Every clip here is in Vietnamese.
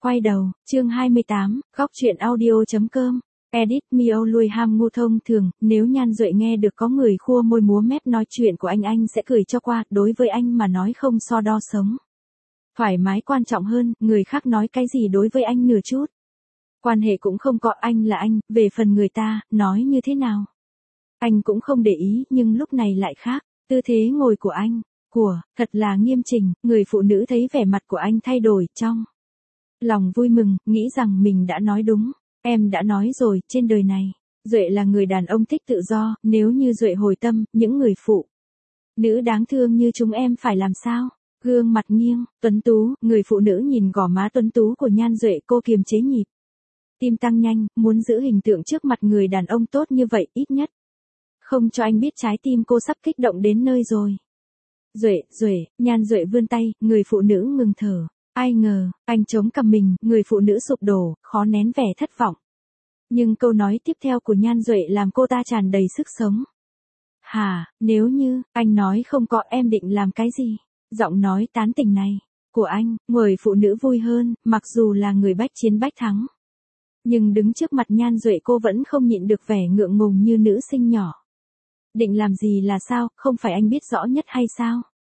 Quay đầu, chương 28, góc chuyện audio.com. Edit Mio lui ham ngu thông thường, nếu Nhan Duệ nghe được có người khua môi múa mép nói chuyện của anh sẽ cười cho qua, đối với anh mà nói không so đo sống. Thoải mái quan trọng hơn, người khác nói cái gì đối với anh nửa chút. Quan hệ cũng không có, anh là anh, về phần người ta, nói như thế nào. Anh cũng không để ý, nhưng lúc này lại khác, tư thế ngồi của anh, thật là nghiêm chỉnh, người phụ nữ thấy vẻ mặt của anh thay đổi, trong lòng vui mừng, nghĩ rằng mình đã nói đúng. Em đã nói rồi, trên đời này, Duệ là người đàn ông thích tự do, nếu như Duệ hồi tâm, những người phụ nữ đáng thương như chúng em phải làm sao? Gương mặt nghiêng, tuấn tú, người phụ nữ nhìn gò má tuấn tú của Nhan Duệ, cô kiềm chế nhịp tim tăng nhanh, muốn giữ hình tượng trước mặt người đàn ông tốt như vậy, ít nhất không cho anh biết trái tim cô sắp kích động đến nơi rồi. Duệ, Nhan Duệ vươn tay, người phụ nữ ngừng thở. Ai ngờ, anh chống cằm mình, người phụ nữ sụp đổ, khó nén vẻ thất vọng. Nhưng câu nói tiếp theo của Nhan Duệ làm cô ta tràn đầy sức sống. Nếu như, anh nói không có, em định làm cái gì? Giọng nói tán tỉnh này, của anh, người phụ nữ vui hơn, mặc dù là người bách chiến bách thắng. Nhưng đứng trước mặt Nhan Duệ cô vẫn không nhịn được vẻ ngượng ngùng như nữ sinh nhỏ. Định làm gì là sao, không phải anh biết rõ nhất hay sao?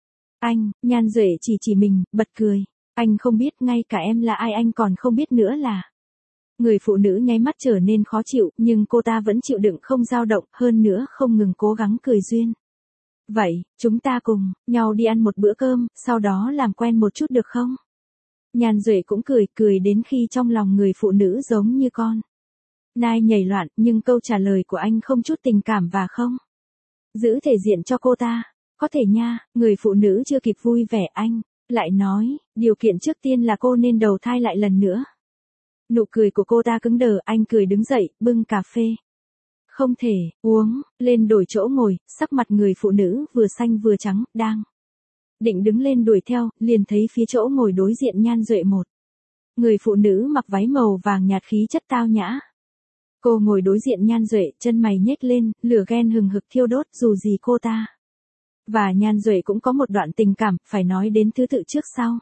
Nhan Duệ chỉ mình, bật cười. Anh không biết, ngay cả em là ai anh còn không biết nữa là. Người phụ nữ nháy mắt trở nên khó chịu, nhưng cô ta vẫn chịu đựng không dao động, hơn nữa không ngừng cố gắng cười duyên. Vậy, chúng ta cùng nhau đi ăn một bữa cơm, sau đó làm quen một chút được không? Nhan Duệ cũng cười đến khi trong lòng người phụ nữ giống như con nai nhảy loạn, nhưng câu trả lời của anh không chút tình cảm và không giữ thể diện cho cô ta. Có thể nha, người phụ nữ chưa kịp vui vẻ anh lại nói, điều kiện trước tiên là cô nên đầu thai lại lần nữa. Nụ cười của cô ta cứng đờ, anh cười đứng dậy, bưng cà phê. Không thể, uống, lên đổi chỗ ngồi, sắc mặt người phụ nữ vừa xanh vừa trắng, đang định đứng lên đuổi theo, liền thấy phía chỗ ngồi đối diện Nhan Duệ một người phụ nữ mặc váy màu vàng nhạt khí chất tao nhã. Cô ngồi đối diện Nhan Duệ, chân mày nhếch lên, lửa ghen hừng hực thiêu đốt, dù gì cô ta và Nhan Duệ cũng có một đoạn tình cảm, phải nói đến thứ tự trước sau.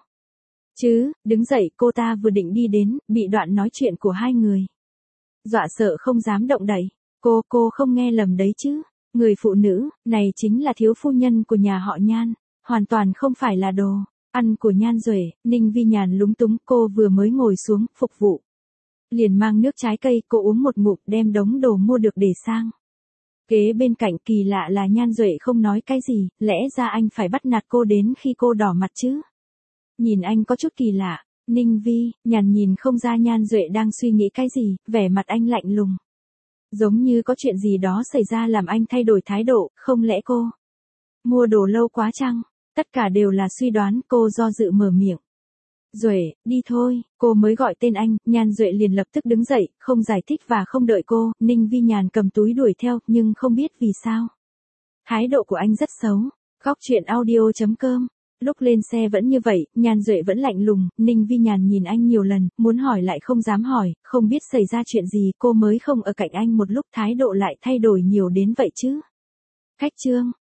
Đứng dậy, cô ta vừa định đi đến, bị đoạn nói chuyện của hai người dọa sợ không dám động đậy. Cô không nghe lầm đấy chứ? Người phụ nữ này chính là thiếu phu nhân của nhà họ Nhan, hoàn toàn không phải là đồ ăn của Nhan Duệ. Ninh Vi Nhàn lúng túng, cô vừa mới ngồi xuống phục vụ, liền mang nước trái cây, cô uống một ngụm, đem đống đồ mua được để sang kế bên cạnh. Kỳ lạ là Nhan Duệ không nói cái gì, lẽ ra anh phải bắt nạt cô đến khi cô đỏ mặt chứ. Nhìn anh có chút kỳ lạ. Ninh Vi Nhàn nhìn không ra Nhan Duệ đang suy nghĩ cái gì, vẻ mặt anh lạnh lùng, giống như có chuyện gì đó xảy ra làm anh thay đổi thái độ. Không lẽ cô mua đồ lâu quá chăng? Tất cả đều là suy đoán. Cô do dự mở miệng. Duệ, đi thôi. Cô mới gọi tên anh, Nhan Duệ liền lập tức đứng dậy, không giải thích và không đợi cô. Ninh Vi Nhàn cầm túi đuổi theo, nhưng không biết vì sao thái độ của anh rất xấu. Góc chuyện audio.com. Lúc lên xe vẫn như vậy, Nhan Duệ vẫn lạnh lùng. Ninh Vi Nhàn nhìn anh nhiều lần, muốn hỏi lại không dám hỏi, không biết xảy ra chuyện gì. Cô mới không ở cạnh anh một lúc thái độ lại thay đổi nhiều đến vậy chứ. Khách trương,